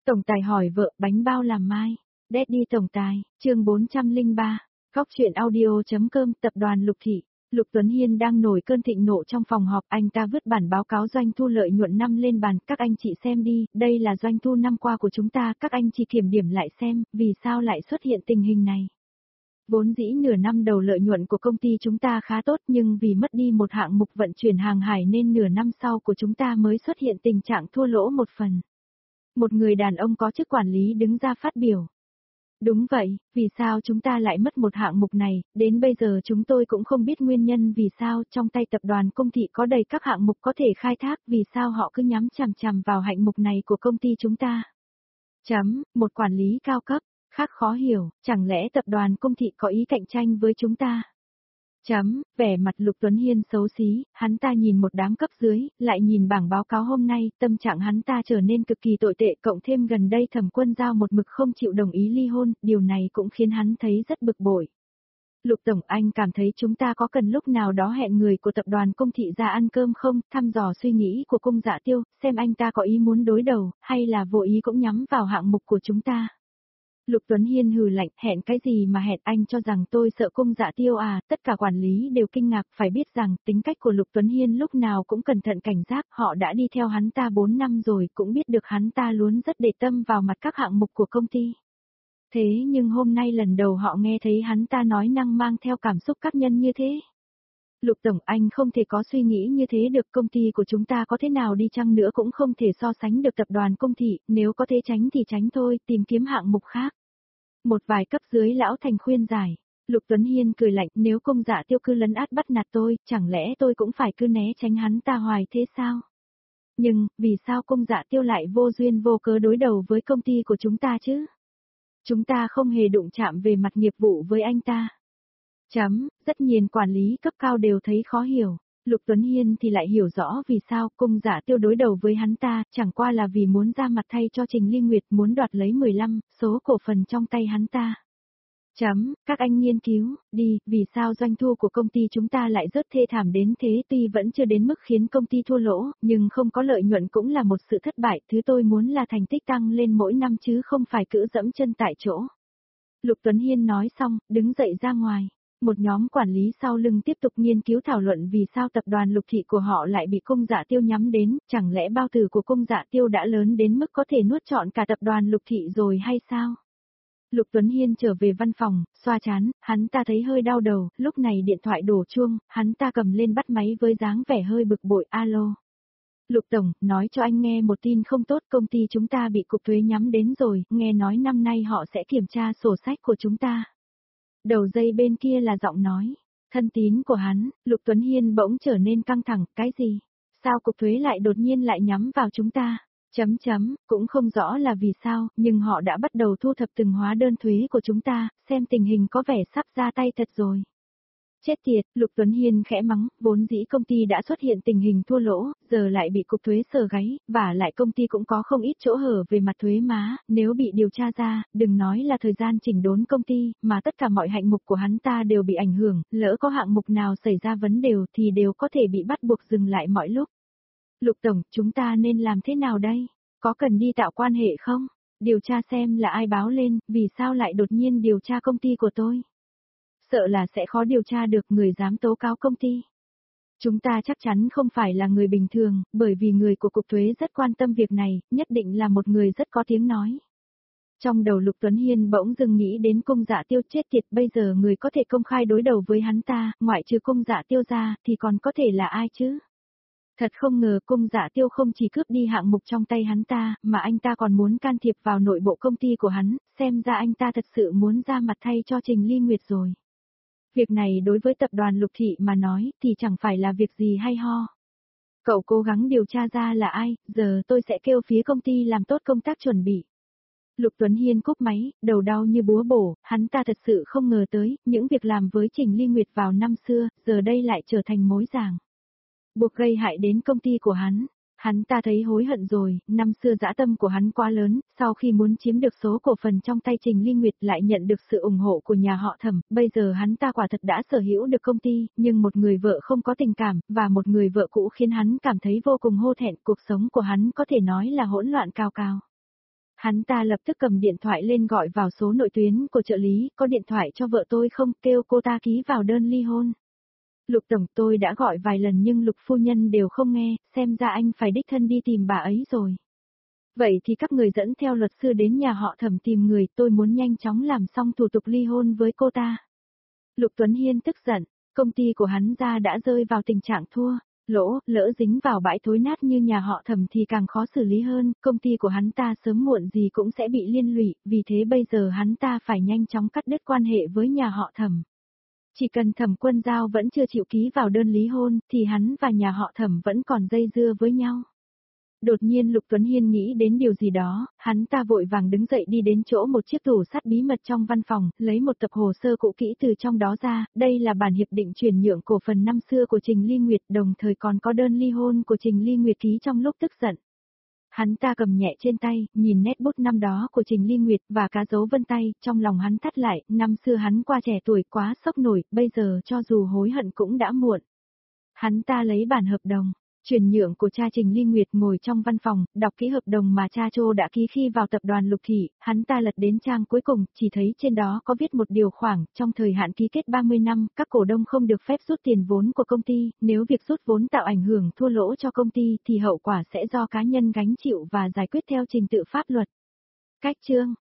Tổng tài hỏi vợ bánh bao làm mai. Daddy tổng tài, chương 403. Góc chuyện audio.com tập đoàn Lục Thị. Lục Tuấn Hiên đang nổi cơn thịnh nộ trong phòng họp, anh ta vứt bản báo cáo doanh thu lợi nhuận năm lên bàn, các anh chị xem đi, đây là doanh thu năm qua của chúng ta, các anh chị kiểm điểm lại xem, vì sao lại xuất hiện tình hình này. Vốn dĩ nửa năm đầu lợi nhuận của công ty chúng ta khá tốt nhưng vì mất đi một hạng mục vận chuyển hàng hải nên nửa năm sau của chúng ta mới xuất hiện tình trạng thua lỗ một phần. Một người đàn ông có chức quản lý đứng ra phát biểu. Đúng vậy, vì sao chúng ta lại mất một hạng mục này, đến bây giờ chúng tôi cũng không biết nguyên nhân vì sao trong tay tập đoàn Công Thị có đầy các hạng mục có thể khai thác, vì sao họ cứ nhắm chằm chằm vào hạng mục này của công ty chúng ta. Một quản lý cao cấp, khác khó hiểu, chẳng lẽ tập đoàn Công Thị có ý cạnh tranh với chúng ta? Vẻ mặt Lục Tuấn Hiên xấu xí, hắn ta nhìn một đám cấp dưới, lại nhìn bảng báo cáo hôm nay, tâm trạng hắn ta trở nên cực kỳ tồi tệ, cộng thêm gần đây Thẩm Quân Giao một mực không chịu đồng ý ly hôn, điều này cũng khiến hắn thấy rất bực bội. Lục Tổng, anh cảm thấy chúng ta có cần lúc nào đó hẹn người của tập đoàn Công Thị ra ăn cơm không, thăm dò suy nghĩ của Cung Dạ Tiêu, xem anh ta có ý muốn đối đầu, hay là vô ý cũng nhắm vào hạng mục của chúng ta. Lục Tuấn Hiên hừ lạnh, hẹn cái gì mà hẹn, anh cho rằng tôi sợ Cung Dạ Tiêu à, tất cả quản lý đều kinh ngạc, phải biết rằng tính cách của Lục Tuấn Hiên lúc nào cũng cẩn thận cảnh giác, họ đã đi theo hắn ta 4 năm rồi, cũng biết được hắn ta luôn rất để tâm vào mặt các hạng mục của công ty. Thế nhưng hôm nay lần đầu họ nghe thấy hắn ta nói năng mang theo cảm xúc cá nhân như thế. Lục Tổng, anh không thể có suy nghĩ như thế được, công ty của chúng ta có thế nào đi chăng nữa cũng không thể so sánh được tập đoàn Công Thị, nếu có thể tránh thì tránh thôi, tìm kiếm hạng mục khác. Một vài cấp dưới lão thành khuyên giải. Lục Tuấn Hiên cười lạnh, nếu Cung Dạ Tiêu cứ lấn át bắt nạt tôi, chẳng lẽ tôi cũng phải cứ né tránh hắn ta hoài thế sao? Nhưng, vì sao Cung Dạ Tiêu lại vô duyên vô cớ đối đầu với công ty của chúng ta chứ? Chúng ta không hề đụng chạm về mặt nghiệp vụ với anh ta. Rất nhiều quản lý cấp cao đều thấy khó hiểu. Lục Tuấn Hiên thì lại hiểu rõ vì sao Cung Dạ Tiêu đối đầu với hắn ta, chẳng qua là vì muốn ra mặt thay cho Trình Ly Nguyệt, muốn đoạt lấy 15 số cổ phần trong tay hắn ta. Các anh nghiên cứu đi, vì sao doanh thu của công ty chúng ta lại rất thê thảm đến thế, tuy vẫn chưa đến mức khiến công ty thua lỗ, nhưng không có lợi nhuận cũng là một sự thất bại, thứ tôi muốn là thành tích tăng lên mỗi năm chứ không phải cứ dẫm chân tại chỗ. Lục Tuấn Hiên nói xong, đứng dậy ra ngoài. Một nhóm quản lý sau lưng tiếp tục nghiên cứu thảo luận vì sao tập đoàn Lục Thị của họ lại bị Cung Dạ Tiêu nhắm đến, chẳng lẽ bao tử của Cung Dạ Tiêu đã lớn đến mức có thể nuốt trọn cả tập đoàn Lục Thị rồi hay sao? Lục Tuấn Hiên trở về văn phòng, xoa trán, hắn ta thấy hơi đau đầu, lúc này điện thoại đổ chuông, hắn ta cầm lên bắt máy với dáng vẻ hơi bực bội, alo. Lục Tổng, nói cho anh nghe một tin không tốt, công ty chúng ta bị cục thuế nhắm đến rồi, nghe nói năm nay họ sẽ kiểm tra sổ sách của chúng ta. Đầu dây bên kia là giọng nói, thân tín của hắn. Lục Tuấn Hiên bỗng trở nên căng thẳng, cái gì? Sao cục thuế lại đột nhiên lại nhắm vào chúng ta? Cũng không rõ là vì sao, nhưng họ đã bắt đầu thu thập từng hóa đơn thuế của chúng ta, xem tình hình có vẻ sắp ra tay thật rồi. Chết tiệt, Lục Tuấn Hiên khẽ mắng, vốn dĩ công ty đã xuất hiện tình hình thua lỗ, giờ lại bị cục thuế sờ gáy, và lại công ty cũng có không ít chỗ hở về mặt thuế má, nếu bị điều tra ra, đừng nói là thời gian chỉnh đốn công ty, mà tất cả mọi hạng mục của hắn ta đều bị ảnh hưởng, lỡ có hạng mục nào xảy ra vấn đề thì đều có thể bị bắt buộc dừng lại mọi lúc. Lục Tổng, chúng ta nên làm thế nào đây? Có cần đi tạo quan hệ không? Điều tra xem là ai báo lên, vì sao lại đột nhiên điều tra công ty của tôi? Sợ là sẽ khó điều tra được người dám tố cáo công ty. Chúng ta chắc chắn không phải là người bình thường, bởi vì người của cục thuế rất quan tâm việc này, nhất định là một người rất có tiếng nói. Trong đầu Lục Tuấn Hiên bỗng dưng nghĩ đến Cung Dạ Tiêu, chết tiệt, bây giờ người có thể công khai đối đầu với hắn ta, ngoại trừ Cung Dạ Tiêu ra, thì còn có thể là ai chứ? Thật không ngờ Cung Dạ Tiêu không chỉ cướp đi hạng mục trong tay hắn ta, mà anh ta còn muốn can thiệp vào nội bộ công ty của hắn, xem ra anh ta thật sự muốn ra mặt thay cho Trình Ly Nguyệt rồi. Việc này đối với tập đoàn Lục Thị mà nói thì chẳng phải là việc gì hay ho. Cậu cố gắng điều tra ra là ai, giờ tôi sẽ kêu phía công ty làm tốt công tác chuẩn bị. Lục Tuấn Hiên cúp máy, đầu đau như búa bổ, hắn ta thật sự không ngờ tới, những việc làm với Trình Ly Nguyệt vào năm xưa, giờ đây lại trở thành mối ràng. Buộc gây hại đến công ty của hắn. Hắn ta thấy hối hận rồi, năm xưa dã tâm của hắn quá lớn, sau khi muốn chiếm được số cổ phần trong tay Trình Ly Nguyệt lại nhận được sự ủng hộ của nhà họ Thẩm, bây giờ hắn ta quả thật đã sở hữu được công ty, nhưng một người vợ không có tình cảm, và một người vợ cũ khiến hắn cảm thấy vô cùng hổ thẹn, cuộc sống của hắn có thể nói là hỗn loạn cao cao. Hắn ta lập tức cầm điện thoại lên gọi vào số nội tuyến của trợ lý, có điện thoại cho vợ tôi không, kêu cô ta ký vào đơn ly hôn. Lục tổng, tôi đã gọi vài lần nhưng Lục phu nhân đều không nghe, xem ra anh phải đích thân đi tìm bà ấy rồi. Vậy thì các người dẫn theo luật sư đến nhà họ Thẩm tìm người, tôi muốn nhanh chóng làm xong thủ tục ly hôn với cô ta. Lục Tuấn Hiên tức giận, công ty của hắn ra đã rơi vào tình trạng thua, lỗ, lỡ dính vào bãi thối nát như nhà họ Thẩm thì càng khó xử lý hơn, công ty của hắn ta sớm muộn gì cũng sẽ bị liên lụy, vì thế bây giờ hắn ta phải nhanh chóng cắt đứt quan hệ với nhà họ Thẩm. Chỉ cần Thẩm Quân Giao vẫn chưa chịu ký vào đơn lý hôn, thì hắn và nhà họ Thẩm vẫn còn dây dưa với nhau. Đột nhiên Lục Tuấn Hiên nghĩ đến điều gì đó, hắn ta vội vàng đứng dậy đi đến chỗ một chiếc tủ sắt bí mật trong văn phòng, lấy một tập hồ sơ cũ kỹ từ trong đó ra, đây là bản hiệp định chuyển nhượng cổ phần năm xưa của Trình Ly Nguyệt, đồng thời còn có đơn ly hôn của Trình Ly Nguyệt ký trong lúc tức giận. Hắn ta cầm nhẹ trên tay, nhìn nét bút năm đó của Trình Ly Nguyệt và cá dấu vân tay, trong lòng hắn thắt lại, năm xưa hắn qua trẻ tuổi quá sốc nổi, bây giờ cho dù hối hận cũng đã muộn. Hắn ta lấy bản hợp đồng, chuyển nhượng của cha Trình Ly Nguyệt, ngồi trong văn phòng, đọc kỹ hợp đồng mà cha Trô đã ký khi vào tập đoàn Lục Thị, hắn ta lật đến trang cuối cùng, chỉ thấy trên đó có viết một điều khoản, trong thời hạn ký kết 30 năm, các cổ đông không được phép rút tiền vốn của công ty, nếu việc rút vốn tạo ảnh hưởng thua lỗ cho công ty thì hậu quả sẽ do cá nhân gánh chịu và giải quyết theo trình tự pháp luật. Cách chương